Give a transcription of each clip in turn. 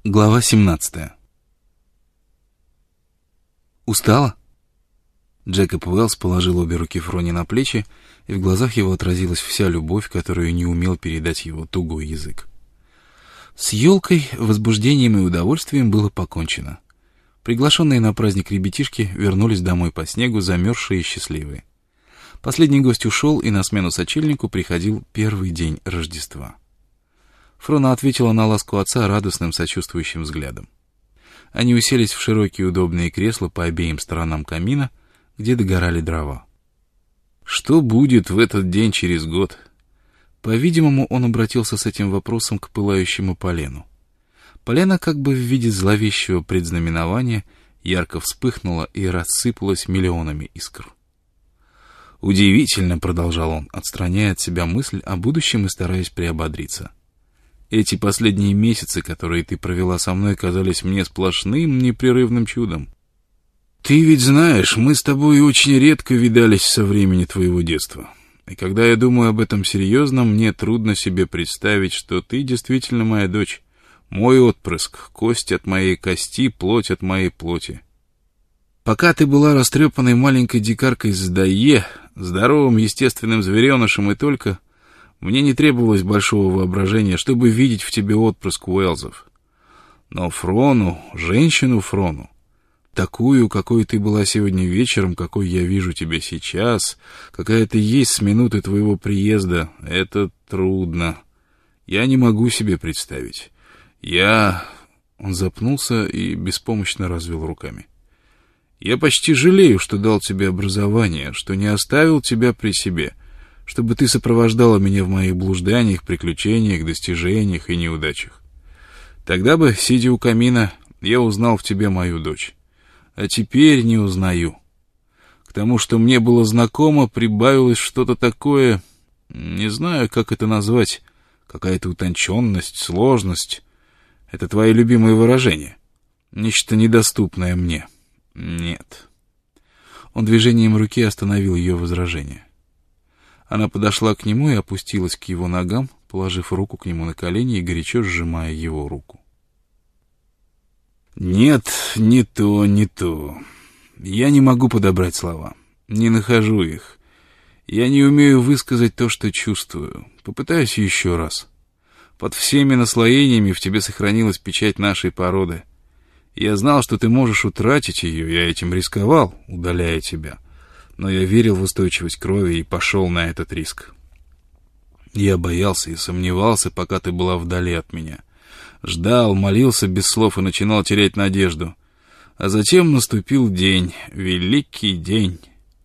Глава 17. «Устала?» Джекоб Уэллс положил обе руки Фрони на плечи, и в глазах его отразилась вся любовь, которую не умел передать его тугой язык. С елкой, возбуждением и удовольствием было покончено. Приглашенные на праздник ребятишки вернулись домой по снегу, замерзшие и счастливые. Последний гость ушел, и на смену сочельнику приходил первый день Рождества. Фрона ответила на ласку отца радостным сочувствующим взглядом. Они уселись в широкие удобные кресла по обеим сторонам камина, где догорали дрова. Что будет в этот день через год? По-видимому, он обратился с этим вопросом к пылающему полену. Полено, как бы в виде зловещего предзнаменования, ярко вспыхнуло и рассыпалось миллионами искр. «Удивительно», — продолжал он, отстраняя от себя мысль о будущем и стараясь приободриться. «Эти последние месяцы, которые ты провела со мной, казались мне сплошным, непрерывным чудом. Ты ведь знаешь, мы с тобой очень редко видались со времени твоего детства. И когда я думаю об этом серьезно, мне трудно себе представить, что ты действительно моя дочь, мой отпрыск, кость от моей кости, плоть от моей плоти. Пока ты была растрепанной маленькой дикаркой с Дайе, здоровым естественным зверенышем и только, мне не требовалось большого воображения, чтобы видеть в тебе отпрыск Уэллсов. Но Фрону, женщину Фрону, такую, какой ты была сегодня вечером, какой я вижу тебя сейчас, какая ты есть с минуты твоего приезда, это трудно. Я не могу себе представить. Он запнулся и беспомощно развел руками. Я почти жалею, что дал тебе образование, что не оставил тебя при себе, чтобы ты сопровождала меня в моих блужданиях, приключениях, достижениях и неудачах. Тогда бы, сидя у камина, я узнал в тебе мою дочь. А теперь не узнаю. К тому, что мне было знакомо, прибавилось что-то такое, не знаю, как это назвать, какая-то утонченность, сложность. Это твои любимые выражения. Нечто недоступное мне. Нет. Он движением руки остановил ее возражение. Она подошла к нему и опустилась к его ногам, положив руку к нему на колени и горячо сжимая его руку. «Нет, не то, не то. Я не могу подобрать слова. Не нахожу их. Я не умею высказать то, что чувствую. Попытаюсь еще раз. Под всеми наслоениями в тебе сохранилась печать нашей породы. Я знал, что ты можешь утратить ее, я этим рисковал, удаляя тебя. Но я верил в устойчивость крови и пошел на этот риск. Я боялся и сомневался, пока ты была вдали от меня. Ждал, молился без слов и начинал терять надежду. А затем наступил день, великий день.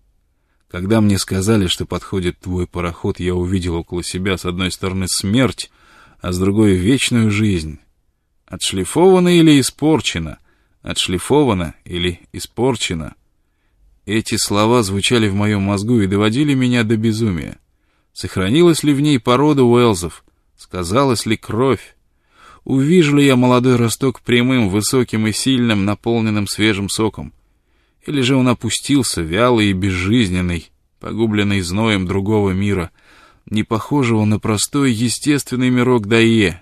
Когда мне сказали, что подходит твой пароход, я увидел около себя с одной стороны смерть, а с другой вечную жизнь. Отшлифована или испорчена? Отшлифована или испорчена? Эти слова звучали в моем мозгу и доводили меня до безумия. Сохранилась ли в ней порода Уэллсов? Сказалась ли кровь? Увижу ли я молодой росток прямым, высоким и сильным, наполненным свежим соком? Или же он опустился, вялый и безжизненный, погубленный зноем другого мира, не похожего на простой естественный мирок Дайе?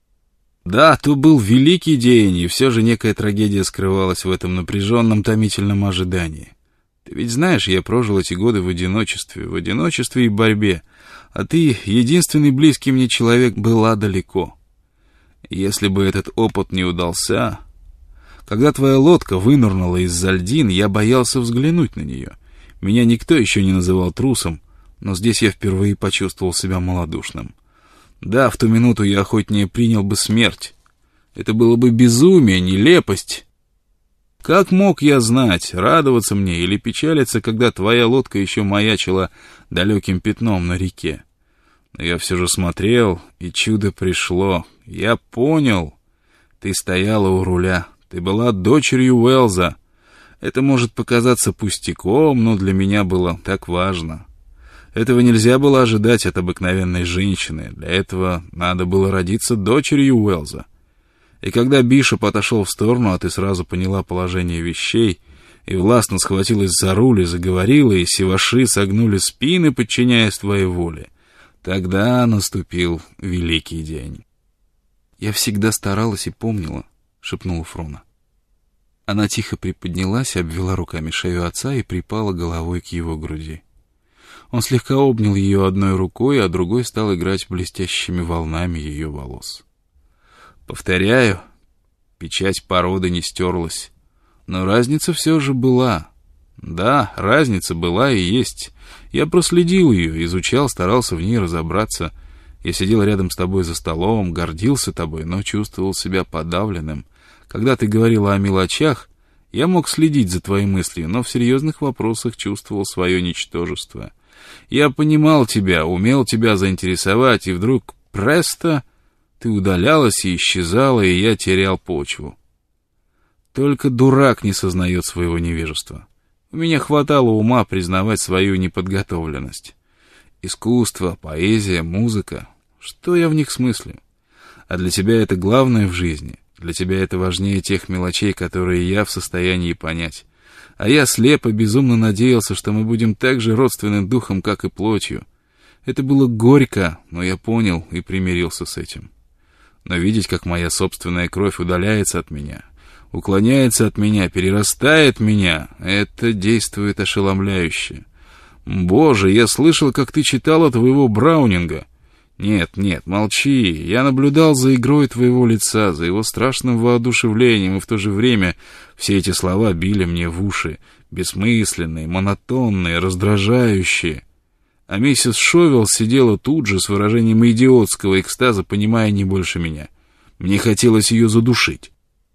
Да, то был великий день, и все же некая трагедия скрывалась в этом напряженном, томительном ожидании. Ты ведь знаешь, я прожил эти годы в одиночестве и борьбе, а ты, единственный близкий мне человек, была далеко. Если бы этот опыт не удался... Когда твоя лодка вынырнула из-за льдин, я боялся взглянуть на нее. Меня никто еще не называл трусом, но здесь я впервые почувствовал себя малодушным. Да, в ту минуту я охотнее принял бы смерть. Это было бы безумие, нелепость. Как мог я знать, радоваться мне или печалиться, когда твоя лодка еще маячила далеким пятном на реке? Но я все же смотрел, и чудо пришло. Я понял. Ты стояла у руля. Ты была дочерью Уэллса. Это может показаться пустяком, но для меня было так важно. Этого нельзя было ожидать от обыкновенной женщины. Для этого надо было родиться дочерью Уэллса. И когда Бишоп отошел в сторону, а ты сразу поняла положение вещей, и властно схватилась за руль и заговорила, и сиваши согнули спины, подчиняясь твоей воле, тогда наступил великий день. Я всегда старалась и помнила, шепнула Фрона. Она тихо приподнялась, обвела руками шею отца и припала головой к его груди. Он слегка обнял ее одной рукой, а другой стал играть блестящими волнами ее волос. Повторяю, печать породы не стерлась, но разница все же была. Да, разница была и есть. Я проследил ее, изучал, старался в ней разобраться. Я сидел рядом с тобой за столом, гордился тобой, но чувствовал себя подавленным. Когда ты говорила о мелочах, я мог следить за твоей мыслью, но в серьезных вопросах чувствовал свое ничтожество. Я понимал тебя, умел тебя заинтересовать, и вдруг, престо, ты удалялась и исчезала, и я терял почву. Только дурак не сознает своего невежества. У меня хватало ума признавать свою неподготовленность. Искусство, поэзия, музыка — что я в них смыслю? А для тебя это главное в жизни. Для тебя это важнее тех мелочей, которые я в состоянии понять. А я слепо, безумно надеялся, что мы будем так же родственны духом, как и плотью. Это было горько, но я понял и примирился с этим. Но видеть, как моя собственная кровь удаляется от меня, уклоняется от меня, перерастает меня, это действует ошеломляюще. Боже, я слышал, как ты читала твоего Браунинга. Нет, молчи. Я наблюдал за игрой твоего лица, за его страшным воодушевлением, и в то же время все эти слова били мне в уши, бессмысленные, монотонные, раздражающие. А миссис Шовел сидела тут же с выражением идиотского экстаза, понимая не больше меня. Мне хотелось ее задушить.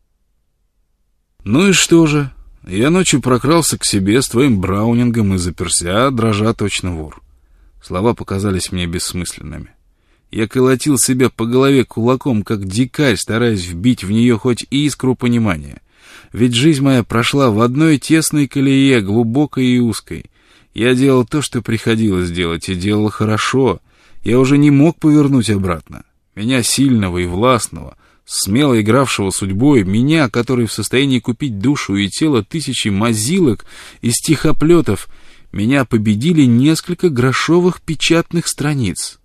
Ну и что же? Я ночью прокрался к себе с твоим Браунингом и заперся, дрожа точно вор. Слова показались мне бессмысленными. Я колотил себя по голове кулаком, как дикарь, стараясь вбить в нее хоть искру понимания. Ведь жизнь моя прошла в одной тесной колее, глубокой и узкой. Я делал то, что приходилось делать, и делал хорошо. Я уже не мог повернуть обратно. Меня, сильного и властного, смело игравшего судьбой, меня, который в состоянии купить душу и тело тысячи мазилок и стихоплетов, меня победили несколько грошовых печатных страниц.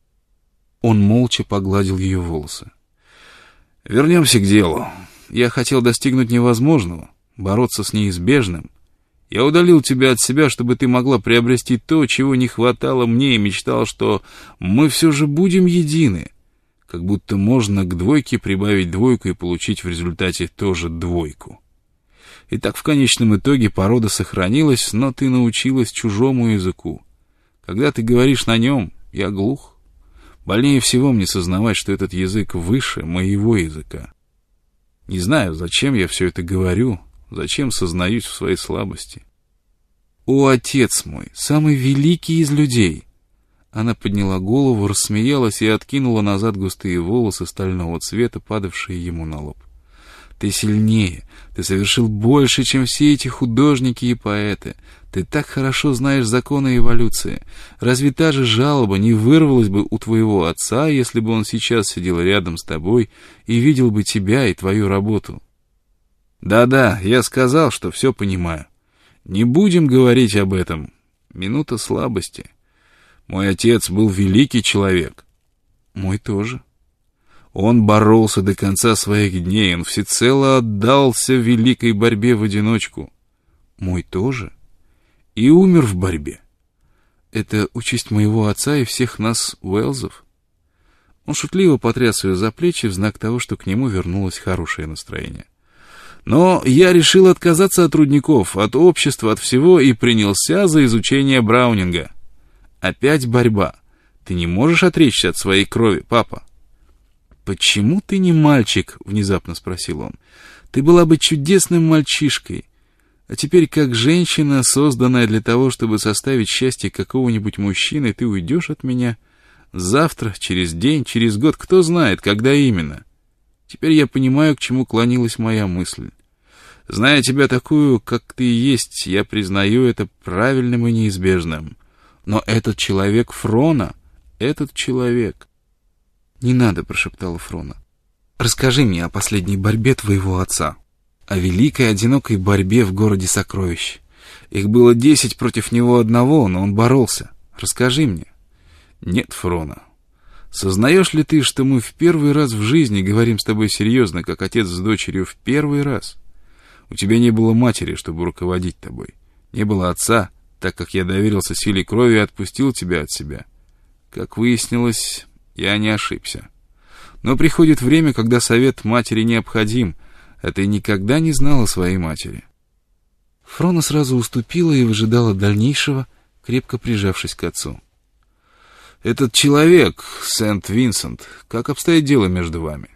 Он молча погладил ее волосы. Вернемся к делу. Я хотел достигнуть невозможного, бороться с неизбежным. Я удалил тебя от себя, чтобы ты могла приобрести то, чего не хватало мне, и мечтал, что мы все же будем едины. Как будто можно к двойке прибавить двойку и получить в результате тоже двойку. И так в конечном итоге порода сохранилась, но ты научилась чужому языку. Когда ты говоришь на нем, я глух. Больнее всего мне сознавать, что этот язык выше моего языка. Не знаю, зачем я все это говорю, зачем сознаюсь в своей слабости. О, отец мой, самый великий из людей! Она подняла голову, рассмеялась и откинула назад густые волосы стального цвета, падавшие ему на лоб. Ты сильнее, ты совершил больше, чем все эти художники и поэты. Ты так хорошо знаешь законы эволюции. Разве та же жалоба не вырвалась бы у твоего отца, если бы он сейчас сидел рядом с тобой и видел бы тебя и твою работу? Да-да, я сказал, что все понимаю. Не будем говорить об этом. Минута слабости. Мой отец был великий человек. Мой тоже. Он боролся до конца своих дней, он всецело отдался великой борьбе в одиночку. Мой тоже. И умер в борьбе. Это участь моего отца и всех нас, Уэллсов. Он шутливо потряс ее за плечи в знак того, что к нему вернулось хорошее настроение. Но я решил отказаться от рудников, от общества, от всего и принялся за изучение Браунинга. Опять борьба. Ты не можешь отречься от своей крови, папа. «Почему ты не мальчик?» — внезапно спросил он. «Ты была бы чудесным мальчишкой. А теперь, как женщина, созданная для того, чтобы составить счастье какого-нибудь мужчины, ты уйдешь от меня завтра, через день, через год, кто знает, когда именно. Теперь я понимаю, к чему клонилась моя мысль. Зная тебя такую, как ты есть, я признаю это правильным и неизбежным. Но этот человек Фрона, этот человек...» «Не надо», — прошептала Фрона. «Расскажи мне о последней борьбе твоего отца, о великой одинокой борьбе в городе сокровищ. Их было 10 против него одного, но он боролся. Расскажи мне». «Нет, Фрона, Сознаешь ли ты, что мы в первый раз в жизни говорим с тобой серьезно, как отец с дочерью, в первый раз? У тебя не было матери, чтобы руководить тобой. Не было отца, так как я доверился силе крови и отпустил тебя от себя. Как выяснилось, я не ошибся. Но приходит время, когда совет матери необходим, а ты никогда не знала своей матери. Фрона сразу уступила и выжидала дальнейшего, крепко прижавшись к отцу. «Этот человек, Сент-Винсент, как обстоит дело между вами?»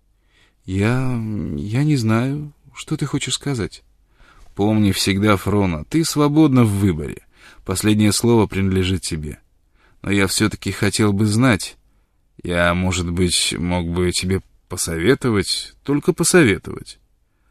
Я не знаю, что ты хочешь сказать». «Помни всегда, Фрона, ты свободна в выборе. Последнее слово принадлежит тебе. Но я все-таки хотел бы знать. Я, может быть, мог бы тебе посоветовать, только посоветовать».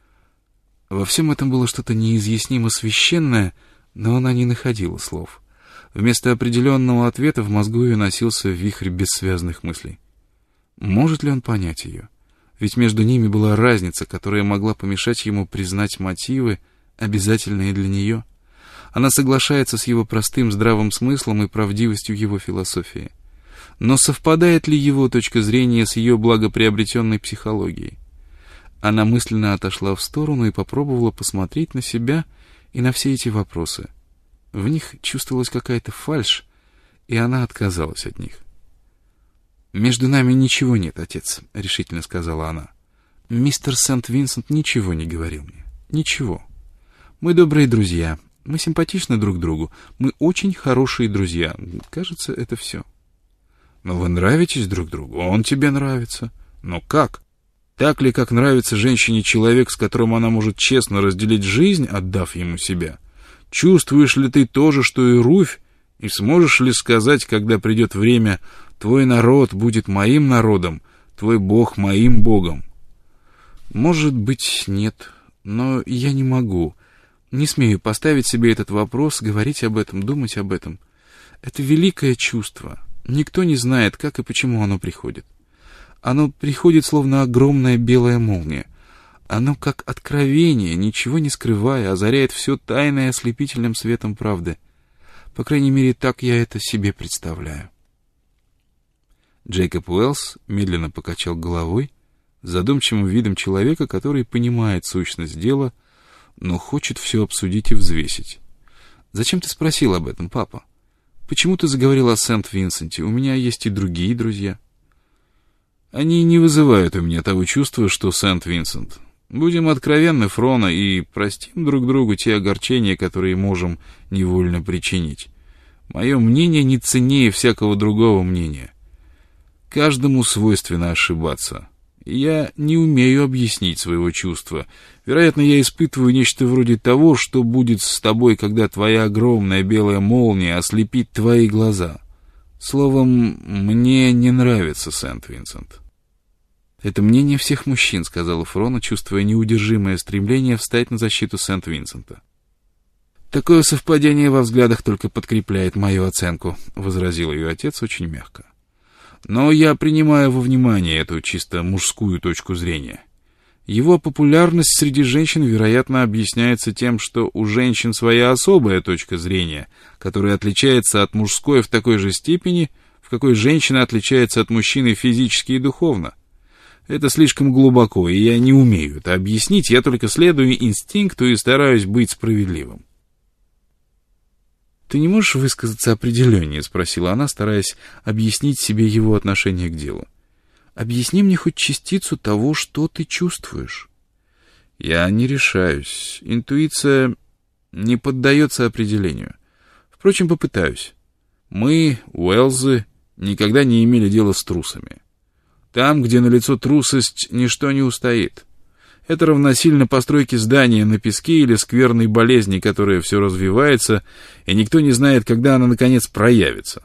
Во всем этом было что-то неизъяснимо священное, но она не находила слов. Вместо определенного ответа в мозгу ее носился вихрь бессвязных мыслей. Может ли он понять ее? Ведь между ними была разница, которая могла помешать ему признать мотивы, обязательные для нее. Она соглашается с его простым здравым смыслом и правдивостью его философии. Но совпадает ли его точка зрения с ее благоприобретенной психологией? Она мысленно отошла в сторону и попробовала посмотреть на себя и на все эти вопросы. В них чувствовалась какая-то фальшь, и она отказалась от них. «Между нами ничего нет, отец», — решительно сказала она. «Мистер Сент-Винсент ничего не говорил мне. Ничего. Мы добрые друзья, мы симпатичны друг другу, мы очень хорошие друзья. Кажется, это все». «Но вы нравитесь друг другу, он тебе нравится. Но как? Так ли, как нравится женщине человек, с которым она может честно разделить жизнь, отдав ему себя? Чувствуешь ли ты то же, что и Руфь, и сможешь ли сказать, когда придет время, твой народ будет моим народом, твой Бог моим Богом?» «Может быть, нет, но я не могу. Не смею поставить себе этот вопрос, говорить об этом, думать об этом. Это великое чувство. Никто не знает, как и почему оно приходит. Оно приходит, словно огромная белая молния. Оно, как откровение, ничего не скрывая, озаряет все тайное ослепительным светом правды. По крайней мере, так я это себе представляю». Джейкоб Уэллс медленно покачал головой, задумчивым видом человека, который понимает сущность дела, но хочет все обсудить и взвесить. «Зачем ты спросил об этом, папа? Почему ты заговорил о Сент-Винсенте? У меня есть и другие друзья». «Они не вызывают у меня того чувства, что Сент-Винсент. Будем откровенны, Фрона, и простим друг другу те огорчения, которые можем невольно причинить. Мое мнение не ценнее всякого другого мнения. Каждому свойственно ошибаться. Я не умею объяснить своего чувства. Вероятно, я испытываю нечто вроде того, что будет с тобой, когда твоя огромная белая молния ослепит твои глаза. Словом, мне не нравится Сент-Винсент». «Это мнение всех мужчин», — сказала Фрона, чувствуя неудержимое стремление встать на защиту Сент-Винсента. «Такое совпадение во взглядах только подкрепляет мою оценку», — возразил ее отец очень мягко. «Но я принимаю во внимание эту чисто мужскую точку зрения. Его популярность среди женщин, вероятно, объясняется тем, что у женщин своя особая точка зрения, которая отличается от мужской в такой же степени, в какой женщина отличается от мужчины физически и духовно. Это слишком глубоко, и я не умею это объяснить, я только следую инстинкту и стараюсь быть справедливым». «Ты не можешь высказаться определеннее?» — спросила она, стараясь объяснить себе его отношение к делу. «Объясни мне хоть частицу того, что ты чувствуешь». «Я не решаюсь. Интуиция не поддается определению. Впрочем, попытаюсь. Мы, Уэллзы, никогда не имели дела с трусами. Там, где налицо трусость, ничто не устоит. Это равносильно постройке здания на песке или скверной болезни, которая все развивается, и никто не знает, когда она, наконец, проявится».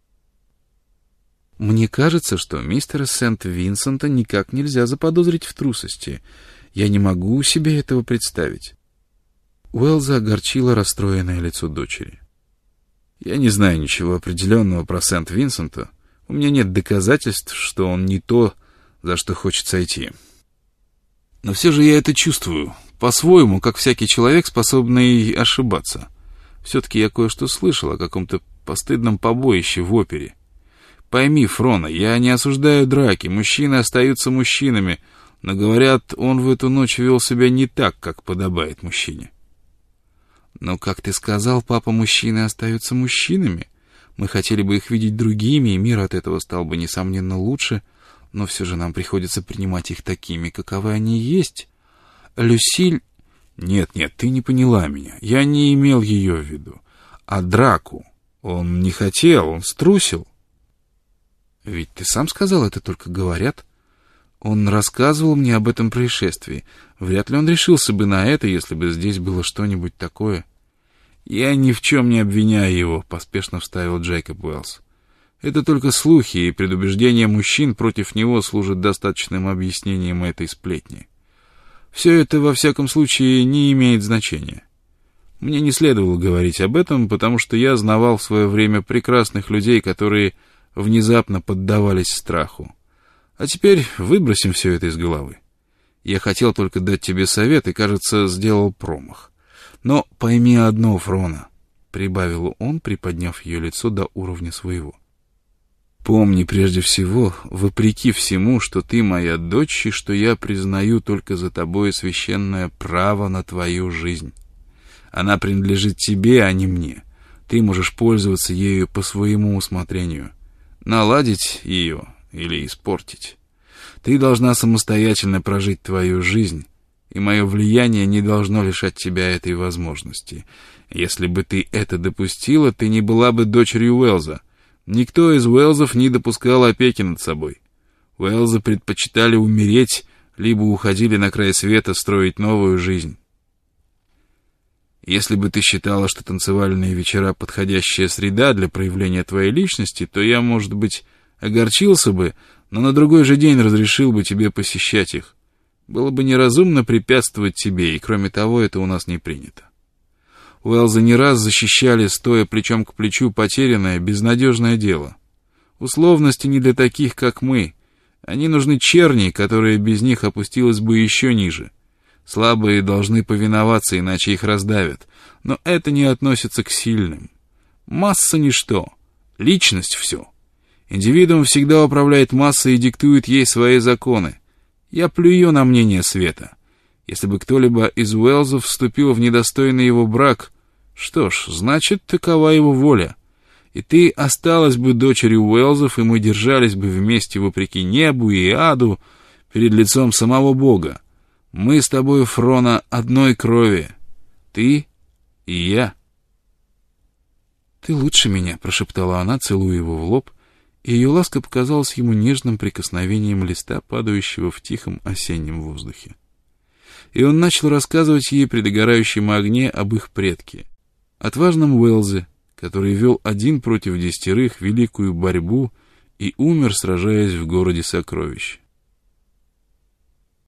«Мне кажется, что мистера Сент-Винсента никак нельзя заподозрить в трусости. Я не могу себе этого представить». Уэллза огорчило расстроенное лицо дочери. «Я не знаю ничего определенного про Сент-Винсента. У меня нет доказательств, что он не то, за что хочет сойти. Но все же я это чувствую, по-своему, как всякий человек, способный ошибаться. Все-таки я кое-что слышал о каком-то постыдном побоище в опере. Пойми, Фрона, я не осуждаю драки, мужчины остаются мужчинами, но, говорят, он в эту ночь вел себя не так, как подобает мужчине. Но, как ты сказал, папа, мужчины остаются мужчинами. Мы хотели бы их видеть другими, и мир от этого стал бы, несомненно, лучше, но все же нам приходится принимать их такими, каковы они есть. Люсиль... Нет, ты не поняла меня. Я не имел ее в виду. А драку он не хотел, он струсил. Ведь ты сам сказал, это только говорят. Он рассказывал мне об этом происшествии. Вряд ли он решился бы на это, если бы здесь было что-нибудь такое. Я ни в чем не обвиняю его, поспешно вставил Джейкоб Уэллс. Это только слухи, и предубеждения мужчин против него служат достаточным объяснением этой сплетни. Все это, во всяком случае, не имеет значения. Мне не следовало говорить об этом, потому что я знавал в свое время прекрасных людей, которые внезапно поддавались страху. А теперь выбросим все это из головы. Я хотел только дать тебе совет и, кажется, сделал промах. Но пойми одно, Фрона, — прибавил он, приподняв ее лицо до уровня своего. Помни прежде всего, вопреки всему, что ты моя дочь и что я признаю только за тобой священное право на твою жизнь. Она принадлежит тебе, а не мне. Ты можешь пользоваться ею по своему усмотрению. Наладить ее или испортить. Ты должна самостоятельно прожить твою жизнь, и мое влияние не должно лишать тебя этой возможности. Если бы ты это допустила, ты не была бы дочерью Уэллза. Никто из Уэллзов не допускал опеки над собой. Уэллзы предпочитали умереть, либо уходили на край света строить новую жизнь. Если бы ты считала, что танцевальные вечера — подходящая среда для проявления твоей личности, то я, может быть, огорчился бы, но на другой же день разрешил бы тебе посещать их. Было бы неразумно препятствовать тебе, и, кроме того, это у нас не принято. Уэллзы не раз защищали, стоя плечом к плечу, потерянное, безнадежное дело. Условности не для таких, как мы. Они нужны черни, которая без них опустилась бы еще ниже. Слабые должны повиноваться, иначе их раздавят. Но это не относится к сильным. Масса — ничто. Личность — все. Индивидуум всегда управляет массой и диктует ей свои законы. Я плюю на мнение света. Если бы кто-либо из Уэллзов вступил в недостойный его брак, что ж, значит, такова его воля. И ты осталась бы дочерью Уэллзов, и мы держались бы вместе вопреки небу и аду перед лицом самого Бога. Мы с тобой, Фрона, одной крови. Ты и я. «Ты лучше меня», — прошептала она, целуя его в лоб, и ее ласка показалась ему нежным прикосновением листа, падающего в тихом осеннем воздухе. И он начал рассказывать ей при догорающем огне об их предке, отважном Уэллзе, который вел один против 10 великую борьбу и умер, сражаясь в городе сокровищ.